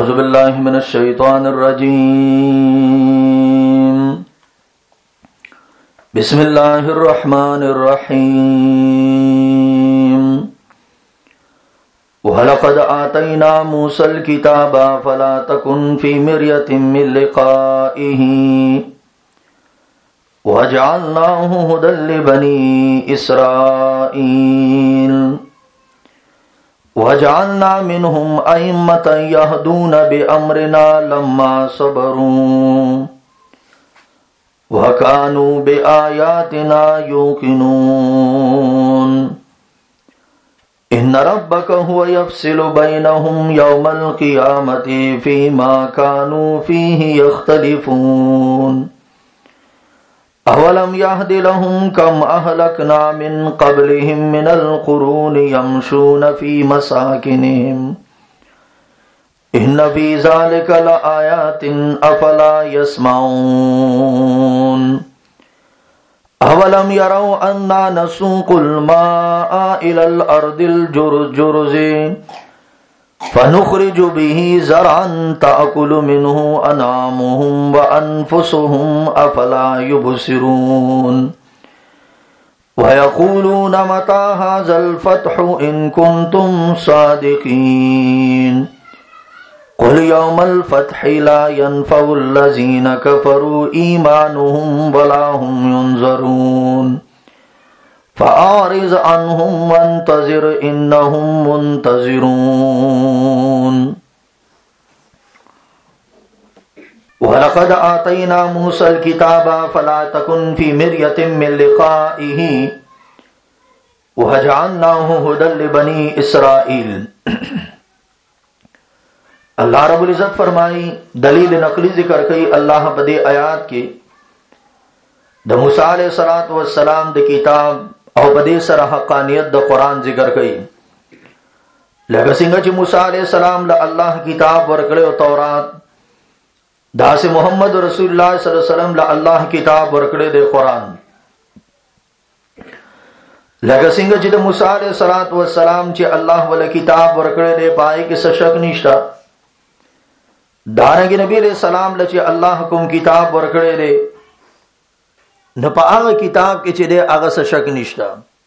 औज़ु बिल्लाहि मिनश शैतानिर रजीम। बिस्मिल्लाहिर रहमानिर रहीम। वलक़द आतैना मूसल किताबा फला तकुन फी मिर्यतिन मिन लिक़ाइही वजअलनाहु हुदल लिबनी इसराईल वजअलना मिनहुम अइम्मतन यहदून बिअम्रिना लम्मा सबरू वकानू बिआयातिना युकिनून। इन्न रब्बक हुवा यफ़सिलु बैनहुम यौमल क़ियामति फ़ीमा कानू फ़ीहि यख़्तलिफ़ून। अवलम यहदि लहुम कम अहलकना मिन क़ब्लिहिम मिनल क़ुरूनि यमशून फ़ी मसाकिनिहिम इन्न फ़ी ज़ालिका लआयातिन अफ़ला यस्मऊन। अवलम यरौ अन्ना नसूक़ुल माअ इलल अर्दिल जुरज़ि फनुख़रिजु बिही ज़रअन तअकुलु मिन्हु अनआमुहुम व अनफुसुहुम अफ़ला युबसिरून। वयक़ूलून मता हाज़ल फ़त्हु इन कुन्तुम सादिक़ीन। क़ुल यौमल फ़त्हि ला यनफ़उल्लज़ीन कफ़रू ईमानुहुम वला हुम युनज़रून। फ़अरिज़ अन्हुम वंतज़िर इन्नहुम मुंतज़िरून। वलक़द आतैना मूसल किताबा फ़ला तकुन फ़ी मिर्यतिन मिन लिक़ाइही वजअलनाहु हुदल लिबनी इसराईल। अल्लाह रब्बुल इज़्ज़त फरमाई दलील नकली जिक्र कई अल्लाह बदे आयात के द मूसा अलैहिस्सलातु वस्सलाम द किताब और बदे सर हक़ानियत द कुरान जिक्र कई लगा सिंह च मूसा अलैहिस्सलाम ला अल्लाह किताब वरकड़े तौरात दास मोहम्मद रसूलुल्लाह सल्लल्लाहु अलैहि वसल्लम ला अल्लाह किताब वरकड़े दे कुरान लगा सिंह च द मूसा अलैहिस्सलातु वस्सलाम च अल्लाह वाला किताब वरकड़े दे पाए कि सशक निष्ठा दारंगी नबी अलैहि सलाम लचे अल्लाह कुम किताब वरकड़े दे न पाग किताब के चिदे आगा शक निष्ठा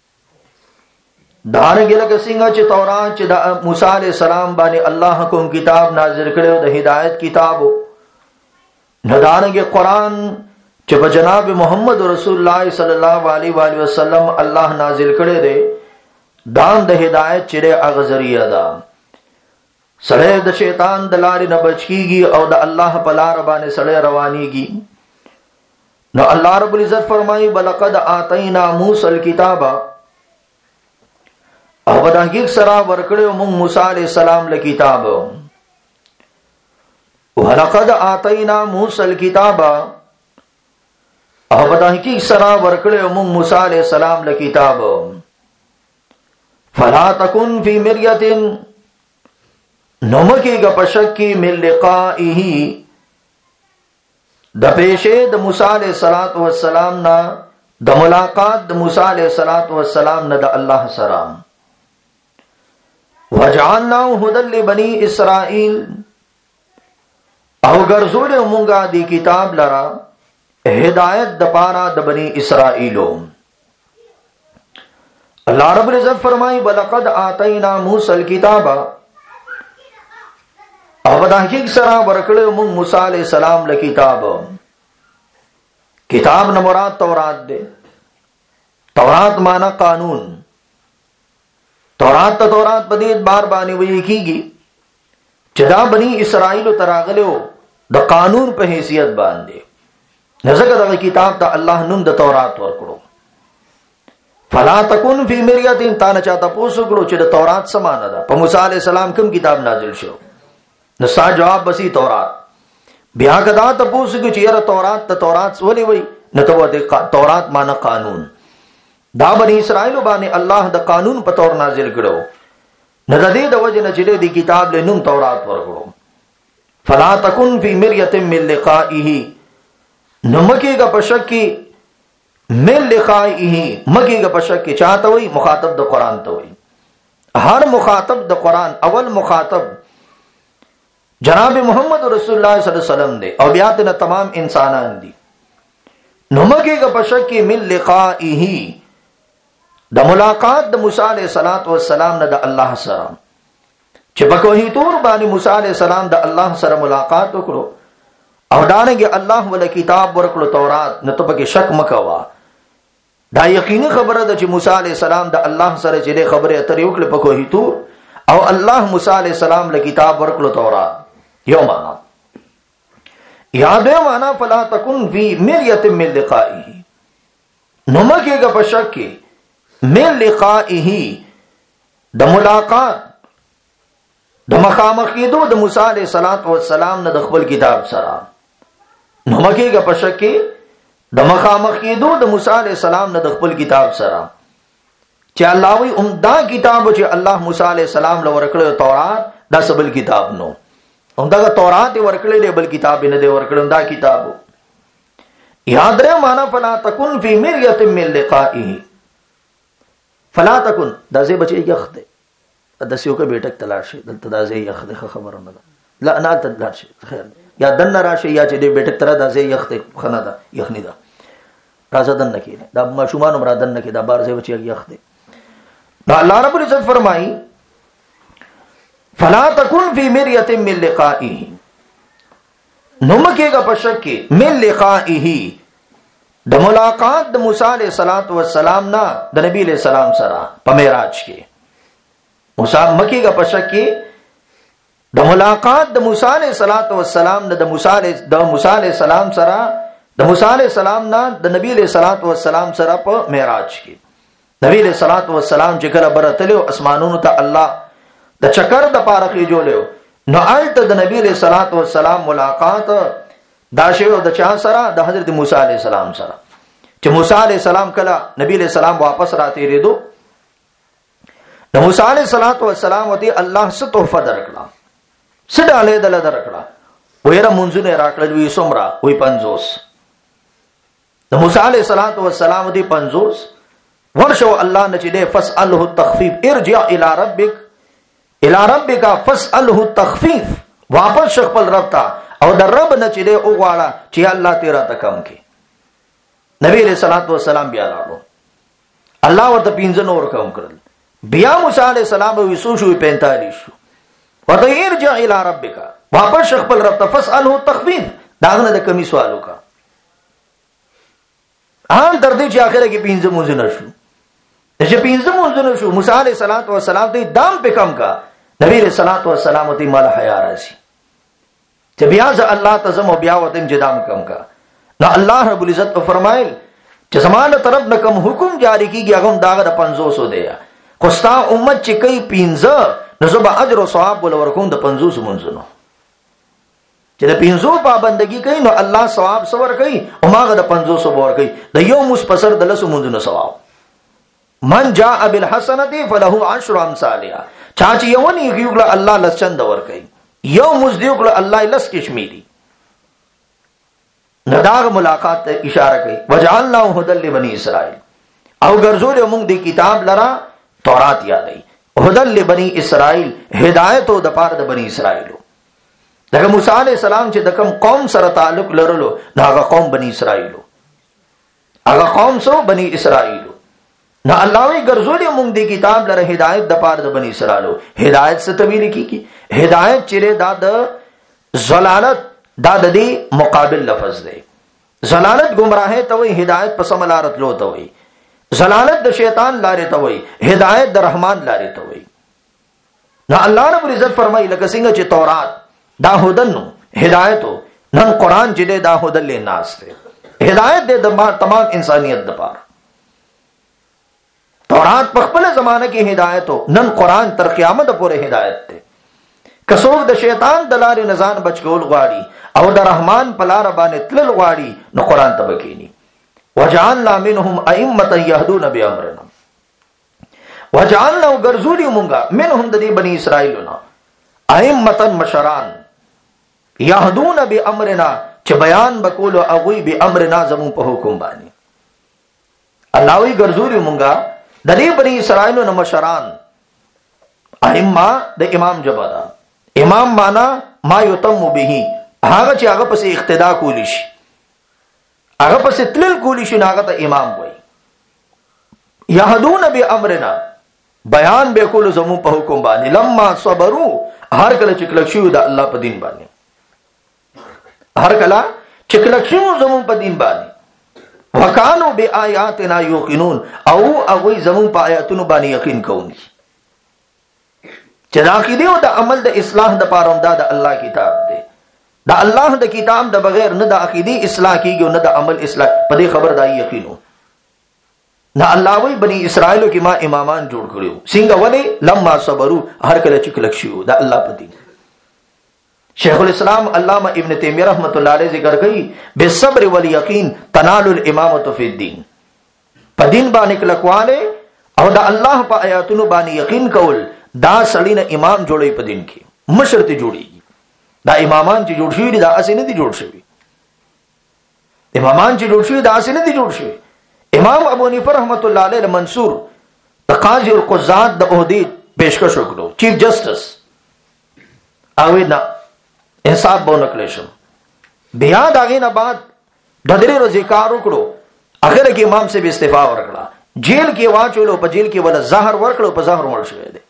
दारंगी लग सिंह च तौरात च मूसा अलैहि सलाम बाने अल्लाह कुम किताब नाजिल करे द हिदायत किताब न दारंगी कुरान च जनाब मोहम्मद रसूलुल्लाह सल्लल्लाहु अलैहि वसल्लम अल्लाह नाजिल करे दे दान द हिदायत चिदे आगा जरिया दा सड़े द शैतान दलारी न बचकीगी और द अल्लाह पलार बाने सड़े रवानीगी न अल्लाह रब्बुल इज़्ज़त फरमाई वलक़द आतैना मूसल किताबा और बदहकीक सरा वरकड़े मुंग मूसा अलैहिस्सलाम ल किताब वलक़द आतैना मूसल किताबा और बदहकीक सरा वरकड़े मुंग मूसा अलैहिस्सलाम ल किताब फला तकुन फी मिर्यतिन नमकी गपशक्की मिन लिक़ाइही द पेशे द मूसा अलैहिस्सलातु वस्सलाम ना द मुलाकात द मूसा अलैहिस्सलातु वस्सलाम ना द अल्लाह सलाम वजअलनाहु हुदल लिबनी इसराईल और गर्जोरे मुंगा दी किताब लरा हिदायत द पारा द बनी इसराईलो। अल्लाह रब्बुल इज़्ज़त फरमाई वलक़द आतैना मूसल किताबा अवदाहिक सरा वरकड़े मुंग मूसा अलैहिस्सलाम ल किताब किताब न मुराद तौरात दे तौरात माना कानून तौरात बदीत बार बानी वही कीगी जदा बनी इसराइल तरागलो द कानून पे हैसियत बांधे नजर द किताब ता अल्लाह नुम द तौरात वरकड़ो फला तकुन फी मिर्यतिन ताना चाहता पोसुकड़ो च द तौरात समाना दा प मूसा अलैहिस्सलाम कम किताब नाजिल शो नसा जवाब बसी तौरात ब्याह कदा तपूस की चेहरा तौरात वली वही न तो तौरात माना कानून दा बनी इसराइल बाने अल्लाह द कानून पतौर नाजिल करो न दे द वजह न चिले दी किताब ले नुम तौरात वरकड़ो फला तकुन फी मिर्यतिन मिन लिक़ाइही नमकी का पशक्की मिन लिक़ाइही मकी का पशक्की चाहता वही मुखातब द कुरान तो वही हर मुखातब द कुरान अवल मुखातब جناب محمد رسول الله صلی الله علیه وسلم دے او بیا ته تمام انسانان دي. نو مګه کا پشک کې من لقائه د ملاقات د موسی علیہ الصلوۃ والسلام نه د الله سره چې په کوهی تور باندې موسی علیہ السلام د الله سره ملاقات وکړو او دانګه الله ول کتاب ورکړو تورات. نه ته پکې شک مکوا، دا یقیني خبره ده چې موسی علیہ السلام د الله سره چې خبره اترې وکړه په کوهی تور او الله موسی علیہ السلام له کتاب ورکړو تورات. یو معنا یاد معنا فلا تکن فی مریۃ من لقائه. نو مګه کا پشک کې من لقائه د ملاقات د مخامخ کېدو د موسی علیہ السلام نه د خپل کتاب سره. نو مګه کا پشک کې د مخامخ کېدو د موسی علیہ السلام نه د خپل کتاب سره چې الله وی دا کتاب چې الله موسی علیہ السلام له ورکړو تورات دا سبل کتاب نو دا تورات ورکړلې دی بل کتاب نه دی ورکړم دا کتابو. یاد رہے معنا فلا تکن فی مریۃ من لقائه. فلا تکن دا زی بچی یخ دی د سیو کې بیٹک تلاش دلته دا زی یخ دی خبره نه ده لا نه تلاش خیر یا دن راشي یا چې دی بیٹک تر دا زی یخ دی خنه ده یخنی ده راځه دن نه کینه دا مشومان مراد دن نه کې دا بار زی بچی یخ دی. دا الله رب العزت فرمایي فلا تکن فی مریۃ من لقائه. نو مکه کا پشک کې من لقائه د ملاقات د موسی علیہ السلام نه د نبی علیہ السلام سره په معراج کې. موسی مکه کا پشک کې د ملاقات د موسی علیہ السلام نه د موسی علیہ السلام سره د موسی علیہ السلام نه د نبی علیہ السلام سره په معراج کې. نبی علیہ السلام چې کله برتلو اسمانونو ته الله د چکر د پاره کې جوړو نو آلته د نبی علیہ السلام ملاقات دا شیو د چا سره د حضرت موسی علیہ السلام سره چې موسی علیہ السلام کله نبی علیہ السلام واپس راته ریدو نو موسی علیہ السلام وتی الله څه تحفه درکړه څه ډاله دل درکړه ویره منځونه راکړل وی سمرا وی 50. د موسی علیہ السلام وتی 50 ورشو الله نه چې فسأله التخفيف ارجع الى ربک فسأله التخفيف. واپس شخپل رب ته او در رب نه چې او غواړه چې الله تیرا تکم کې. نبی علیہ السلام بیا لاړو الله ورته 15 نور کوم کړل. بیا موسی علیہ السلام وسو شو 45 شو ورته ارجع الى ربک واپس شخپل رب ته فسأله التخفيف. داغه د کمی سوالو کا ان تر دې چې اخره کې 15 مونږ شو چې 15 مونږ شو موسی علیہ السلام ته دام په کم کا. نبی علیہ السلام ته مال حیا راځي چې بیا ز الله تعزم او بیا وتم جدام کم کا. نو الله رب العزت فرمایل چې زمانه طرف نه کوم حکم جاری کیږي هغه داغه د 500 دی خو ستا امت چې کوي 15 نو زه به اجر او ثواب ول ورکوم د 500 منځونو چې د 500 پابندګي کوي نو الله ثواب سور کوي او ماغه د 500 ور کوي د یو مصپسر د 100 منځونو ثواب. من جاء بالحسنه فله 10 امثالها. چا چې یو نه یوګله الله لسچند ور کوي یو مزدیوګله الله لس کشمیری. نداغ ملاقات ته اشاره کوي وجعلنا هدى لبني اسرائيل او ګرځول موږ د کتاب لرا تورات یادای هدى لبني اسرائيل هدایت او د پاره د بني اسرائيل. دغه موسی عليه السلام چې د کوم قوم سره تعلق لرلو داغه قوم بني اسرائيل هغه قوم سو بني اسرائيل. نو الله وی ګرځول موږ د کتاب لره هدایت د پاره د بنی اسرائیل. هدایت څه ته ویل کیږي؟ هدایت چې دا د زلالت دا د دې مقابل لفظ دی. زلالت گمراهی ته وی هدایت په سملارت لو ته وی. زلالت د شیطان لارې ته وی هدایت د رحمان لارې ته وی. نو الله رب العزت فرمایي لکه څنګه چې تورات دا هدن هدایت نن قران چې دا هدن لناس دی هدایت د تمام انسانیت د پاره. تورات په خپل زمانه کې هدایت نن قران تر قیامت پورې هدایت دی. کڅوګ د شیطان د لارې نزان بچول غواړي او د رحمان په لار باندې تلل غواړي نو قران ته بکینی. وجعلنا منهم ائمه يهدون بامرنا وجعلنا غرزولی مونږه منهم د دې بنی اسرائیلونو ائمه مشران يهدون بامرنا چې بیان بکول او غوی بامرنا زمون په حکم باندې. الله وی غرزولی مونږه د دې بنی اسرائیلونو مشران ائمه د امام جبدا امام معنا ما یتم به، هغه چې هغه پسې اقتدا کولی شي، هغه پسې تلل کولی شي، هغه ته امام وایي. یهدون بامرنا، بیان به کول زمو په حکم باندې. لما صبروا، هر کله چې کلک شو د الله په دین باندې، هر کله چې کلک شو زمو په دین باندې. وکانو بآیاتنا یوقنون، او هغه زمو په آیاتونو باندې یقین کوي. چې د عقیده او د عمل د اصلاح د پاره د الله کتاب دی. د الله د کتاب د بغیر نه د عقیده اصلاح کیږي او نه د عمل اصلاح. په دې خبر دای یقینو نه. الله وی بنی اسرائیل کې ما امامان جوړ کړیو. څنګه ولی؟ لما صبروا، هر کله چې کلک شو د الله په دین. شیخ الاسلام علامہ ابن تیمیہ رحمۃ اللہ علیہ ذکر کوي بالصبر والیقین تنال الامامۃ فی الدین. په دین باندې کلکواله او د الله په آیاتونو باندې یقین کول، دا سړی نه امام جوړي په دین کې، مشر ته جوړيږي. دا امامان چې جوړ شوي دا اصل نه دي جوړ شوي. امامان چې جوړ شوي دا اصل نه دي جوړ شوي. امام ابو حنیفه رحمۃ اللہ علیہ منصور د قاضی القضات د عہدې پیشکش وکړو، چیف جسٹس. او نه حساب به نکړې شم. بیا داغه نه بعد د درې ورځې کار وکړو، اخر کې امام سے استعفا ورکړه، جیل کې واچولو، په جیل کې ولا زهر ورکړو، په زهر مړ شوی دی.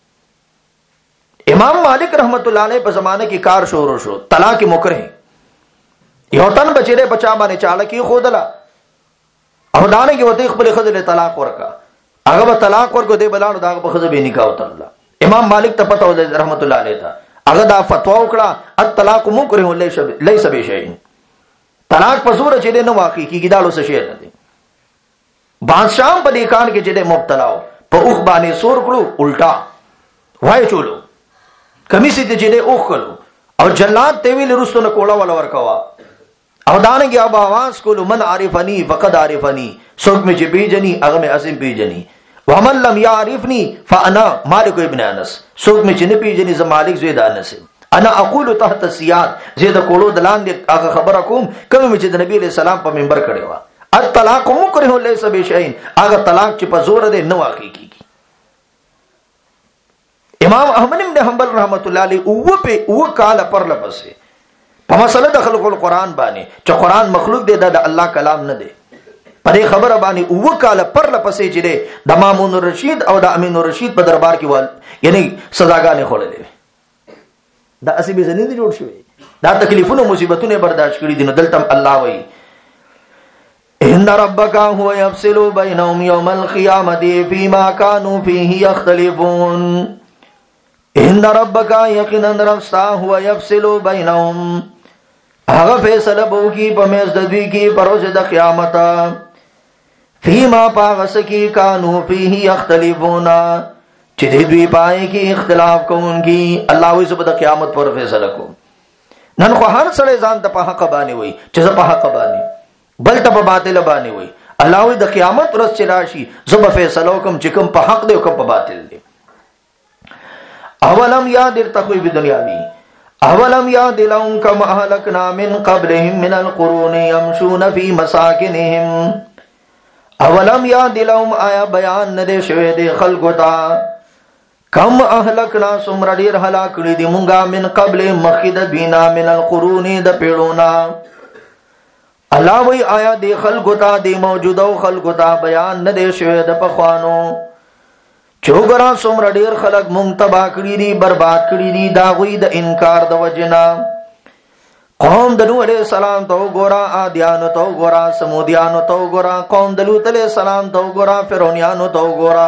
امام مالک رحمت الله علیه په زمانه کې کار شروع شو، طلاق مکره. یو تن بچره بچا باندې چاله کې خودلا او دانه کې وته خپل خزله طلاق ورکا، هغه به طلاق ورکو دی بلانو دا په خزه به نکاح وترلا. امام مالک ته پته و رحمت الله علیه ته هغه دا فتوا وکړه الطلاق مکره ليس بشيء. طلاق په زور چې نه واقع کیږي دا لوس شي نه دی. بادشاہ په دې کار کې چې مبتلا و، په اوخ باندې سور کړو، الټا وای چولو کمیسي ته چې اوخ کړو او جلاد ته ویل رستو نه کوړه ولا ورکوا. او دانګي ابا आवाज کولو من عارفني فقد عارفني، څوک مې چې پیجني هغه مې عظیم پیجني. ومن لم يعرفني فانا مالك ابن انس، څوک مې چې نه پیجني زه مالک زوی د انس. انا اقول تحت السياد، زه د کوړو د لاندې هغه خبره کوم کوم چې د نبی عليه السلام په منبر کړي وا. الطلاق مکره ليس بشيء، هغه طلاق چې په زور ده نه واقع کیږي. امام احمد بن حنبل رحمت الله علیه او کال پر لپسه په مسله د خلق القرآن باندې چې قرآن مخلوق دی د الله کلام نه دی، په دې خبره باندې او کال پر لپسه چې د مامون الرشید او د امین الرشید په دربار کې وال یعنی سزاګانې خورلې. دا اسی به زنه دي جوړ شوی، دا تکلیفونه مصیبتونه برداشت کړی دي. نو دلته الله وایي ان ربک هو یفصل بینهم یوم القیامة فیما كانوا فیه یختلفون. ان ربک یقینا ربستا هو یفصل بینهم، هغه فیصله بو کی په میز د دوی کی پروز د قیامت. فیما پاغس کی کانو فیه یختلفون، چې دوی پای کی اختلاف کوونکی. الله وی سبحانه د قیامت پر فیصله کو. نن خو هر سړی ځان ته په حق باندې وای چې زه په حق باندې، بل ته په باطل باندې وای. الله وی د قیامت ورځ چې راشي زه به فیصله کوم چې کوم په حق دی او کوم په باطل دی. اولم یاد تخویب دنیاوی اولم یاد لهم کما اهلکنا من قبلهم من القرون یمشون فی مساکنهم. اولم یاد لهم آیا بیان نه شوی دی خلقو ته کم اهلکنا سمر ډیر هلاک کړي دي مونږه من قبل مخید بینا من القرون د پیړونا. الله وی آیا دی خلقو ته دی موجوده خلقو ته بیان نه شوی د پخوانو. چوغرا سمر ډیر خلق مونږ تبا کړی دي برباد کړی دي دا غوی د انکار د وجنا. قوم د نوح علیہ السلام ته وګورا، عادیانو ته وګورا، سمودیانو ته وګورا، قوم د لوط علیہ السلام ته وګورا، فرعونانو ته وګورا.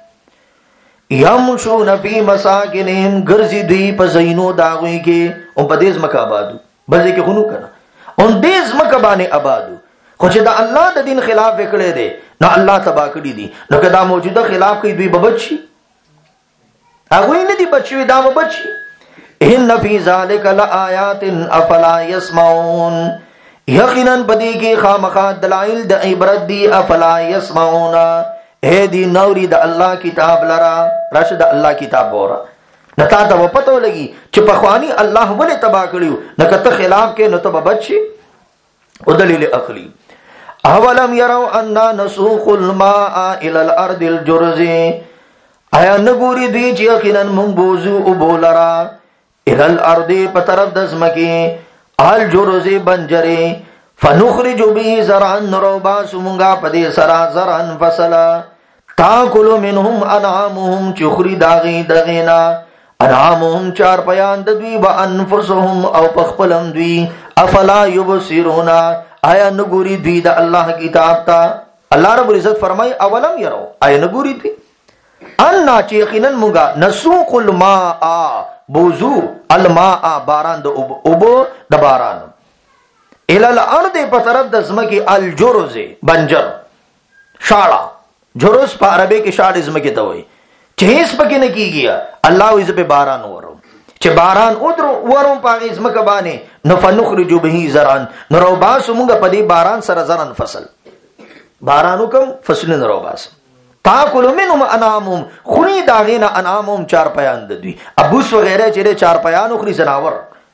یمشون فی مساکنهم، ګرځي دوی په زینو دا غوی کې او په دې ځمکه آبادو، بلځ کې خونو کنه اون دې ځمکه باندې آبادو. خو چې د الله د دین خلاف وکړي دي نو الله تبا کړی دي. نو کدا موجوده خلاف کوي دوی بچي، هغه نه دي بچي، دا بچي. ان فی ذلک لآیات افلا یسمعون، یقینا بدی کې خامخا دلائل د عبرت دی. افلا یسمعون، اے دی نوری د الله کتاب لرا، راشد الله کتاب ورا نتا ته پته لګي چې په خواني الله ولې تبا کړیو، نو کته خلاف کې نو ته بچي. او دلیل عقلی اولم يروا ان نسوق الماء الى الارض الجرز، آیا نګوري دوی چې یقینا مونږ بوزو او بولرا الى الارض پترف دزمکی الجرز بنجری فنخرج به زرعا نروبا سمونگا پدی سرا زرعا فصلا تاکل منهم انعامهم چخری داغی دغینا انعامهم چار پیان دوی و انفسهم او پخپلم دوی افلا یبصرونا آیا نگوری دوی دا اللہ کتاب تا اللہ رب العزت فرمائی اولم یرو آیا نگوری دوی انا چیقینن مونگا نسوق الماء بوزو الماء باران دا ابو دا باران الى الارض پترف دزمکی الجرز بنجر شاڑا جرز پا عربی کی شاڑ ازمکی تاوئی چہیس پکی نکی گیا اللہ ویز پہ باران ورو چه باران ادرو ورو پاگی ازمک بانے نفنخرجو بہی زران نرو باسو مونگا پدی باران سر زران فصل بارانو کم فصل نرو باس تاکلو منهم انامهم خونی داغینا انامهم چار پیان دوی ابوس وغیرہ چرے چار پیانو خری زناور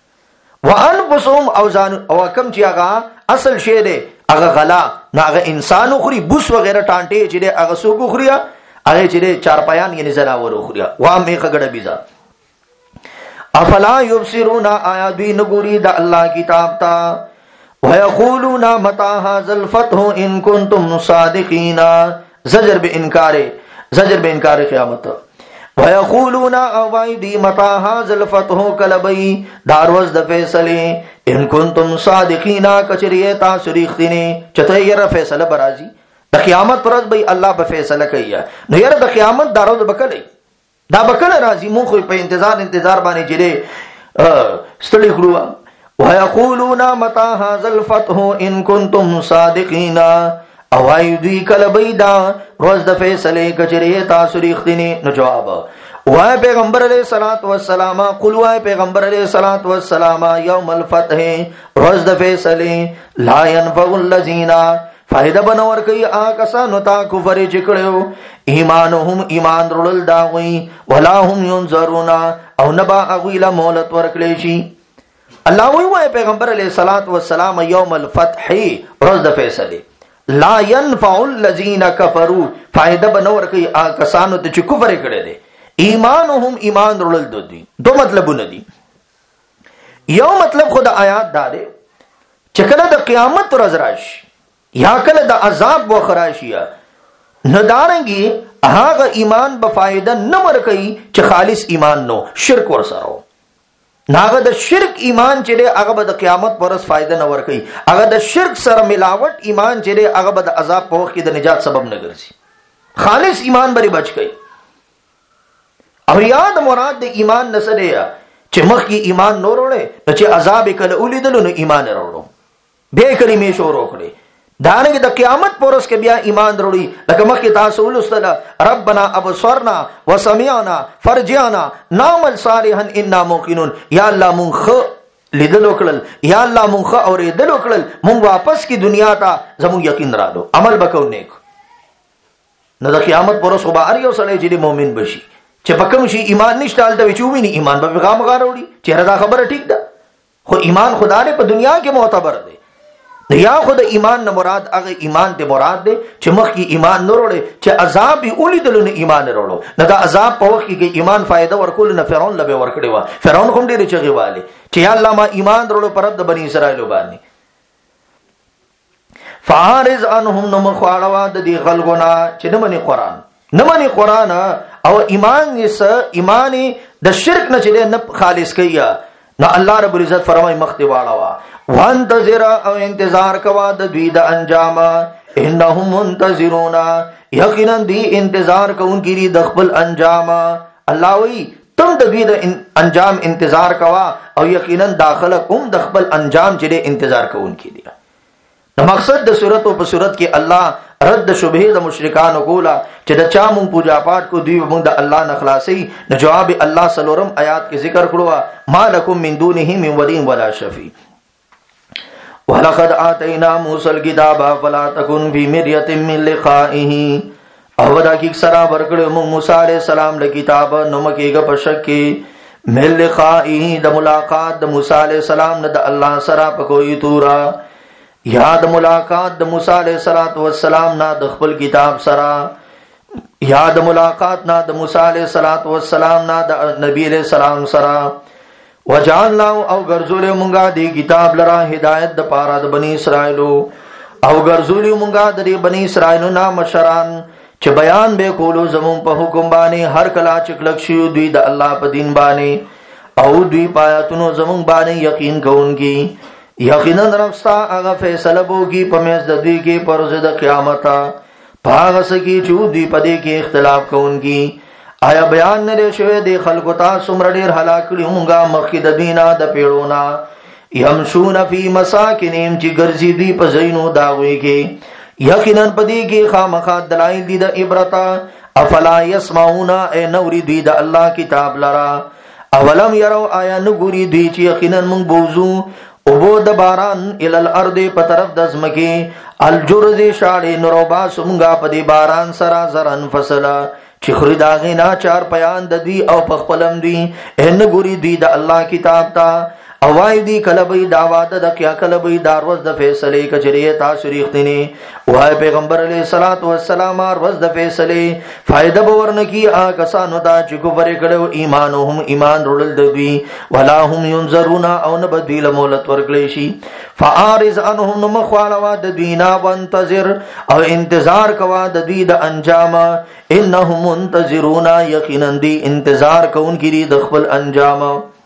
وانفسهم او کم چی آگا اصل شے دے اگا غلا نا اگا انسانو خری بوس وغیرہ ٹانٹے چرے اگا سوکو خریا اگا چرے چار پیان یعنی زناورو خریا وام ایک گڑا بیزا افلا یبصرون آیا دوی نگوری دا اللہ کتاب تا ویقولون متا هذا الفتح ان کنتم صادقین زجر بے انکار قیامت ویقولون اوائی دی متا هذا الفتح کلبئی داروز دا فیصلے ان کنتم صادقین کچریے تاثریختینے چتیر فیصلہ برازی دا قیامت پرد بھئی اللہ بفیصلہ کیا نو یر دا قیامت داروز بکلے دا بکل رازی مون خوی پہ انتظار بانے جلے ستڑی کروا ویقولون متا هذا الفتح ان کنتم صادقین اوائی دوی کل بیدا روز دا فیصلے کچرے تاثریختینے نو جواب وائے پیغمبر علیہ السلام قل وائے پیغمبر علیہ السلام یوم الفتح روز دا فیصلے لا ینفع اللذین فائدہ بنور کئی آکسا نتا کفر چکڑیو ایمانهم ایمان رلل داوئی ولا هم ینظرونا او نبا اغویل مولت ورکلیشی اللہ وی پیغمبر علیہ السلام یوم الفتح روز دا فیصلے لا ینفع الذین کفروا فائدہ بنور کئی آکسانو تا چی کفر کڑے دے ایمانهم ایمان رلل دو مطلب ندی یو مطلب خدا آیات دارے چکل دا قیامت رز راش یا کل دا عذاب و خراشیا ندارنگی آغا ایمان بفائدہ نمر کئی چھ خالص ایمان نو شرک ورسارو ناغا دا شرک ایمان چلے آغا با دا قیامت پرس فائدہ نور کئی آغا دا شرک سر ملاوٹ ایمان چلے آغا با دا عذاب پوخ کی دا نجات سبب نگر سی خالص ایمان بری بچ کئی اور یاد مراد دا ایمان نسلے چھ مخ کی ایمان نو روڑے چھ عذاب کل اولی دلو نو ایمان روڑو بے کلمے شو روکڑے دانگی دا قیامت پورس کے بیا ایمان دروڑی لکہ مخی تاسول استدا ربنا ابصرنا وسمعنا فرجعنا نعمل صالحا انا موقنون یا اللہ منخ لیدل وکڑل یا اللہ منخ اور لیدل وکڑل من واپس کی دنیا تا زمون یقین را دو عمل بکو نیک نہ دا قیامت پورس خبا اریو سلے جدی مومن بشی چھ بکم شی ایمان نشتال دا وچومی نی ایمان با بغام غاروڑی چہرہ دا خبر ٹھیک دا خو ایمان خدا نے پا دنیا کے معتبر دے یا خود ایمان نہ مراد اگر ایمان تے مراد دے چھ مخ کی ایمان نہ روڑے چھ عذاب بھی اولی دلو نے ایمان نہ روڑو نہ دا عذاب پا وقت کی ایمان فائدہ ورکول نہ فرعون لبے ورکڑے وا فرعون خم دے چگے والے چھ یا اللہ ما ایمان روڑو پرد بنی اسرائیل بانی فارز عنہم نمخواروا دی غلغنا چھ نمانی قرآن او ایمان دا شرک نہ چلے نہ خالص کیا نہ اللہ رب العزت فرمائی مختی واڑوا وانتظر او انتظار کوا د دوی د انجام انهم منتظرون یقینا دی انتظار کون کی د خپل انجام اللہ وی تم د دوی د انجام انتظار کوا او یقینا داخله کوم د خپل انجام چره انتظار کون کی دی مقصد د صورت او په صورت کې الله رد شبهه د مشرکان کولا چې د چا مون پوجا پاٹ کو دوی مون د الله نه خلاصي نو جواب الله سلورم آیات کې ذکر کړو ما لکم من دونه من ولی ولا شفیع وَلَقَدْ آتَيْنَا مُوسَى الْكِتَابَ فَلَا تَكُنْ فِي مِرْيَةٍ مِّن لِقَائِهِ او دا کی سرا ورکڑ موسی علیہ السلام له کتاب نو مکه گ پشکی مل لقائه د ملاقات د موسی علیہ السلام نه د الله سرا په کوئی تورا یاد ملاقات د موسی علیہ السلام نه د خپل کتاب سرا یاد ملاقات نه د موسی علیہ السلام نه د نبی علیہ السلام سرا وجعلنا او ګرځول مونږه دی کتاب لرا هدایت د پاره د بنی اسرائیلو او ګرځول مونږه د بنی اسرائیلو نام مشران چې بیان به کولو زمون په حکم باندې هر کلا چکلک شي دوی د الله په دین باندې او دوی پایاتونو زمون باندې یقین کوونکی یقینا رستا هغه فیصله بوږي په مېز د دوی کې پرځ د قیامت پاغه سکی چې دوی په دې کې اختلاف کوونکی آیا بیان نه شوی دی خلکو ته څومره ډیر هلاک کړي مونږه مخکې د دینا د پیړونا یمشون فی مساکنهم چې ګرځي دی په زینو داوي کې یقینا په دې کې خامخا دلایل دي د عبرت افلا يسمعون ای نوری دی د الله کتاب لرا اولم يروا آیا نګوري دی چې یقینا مونږ بوزو او بو د باران ال الارض په طرف د زمکه الجرز شاړې نروبا سمغا په دې باران سرا زرن فصلا چې خوري داغه نه چار پیان د دوی او په خپلم دوی ان ګوري دوی د الله کتاب تا اوای دی کلبې داواده د کیا کلبې داروز د فیصله کچری تاسو ریختنی وای پیغمبر علیہ الصلوۃ والسلام روز د فیصله فائدہ باور نه کی کسانو دا چې کفر کړو ایمانهم ایمان رول د دوی ولا هم ينظرون او نه بدیل مولت ورکړي شي فارز انهم مخالوا د دینا وانتظر او انتظار کوا د دوی د انجام انهم منتظرون یقینا دی انتظار کوونکي د خپل انجام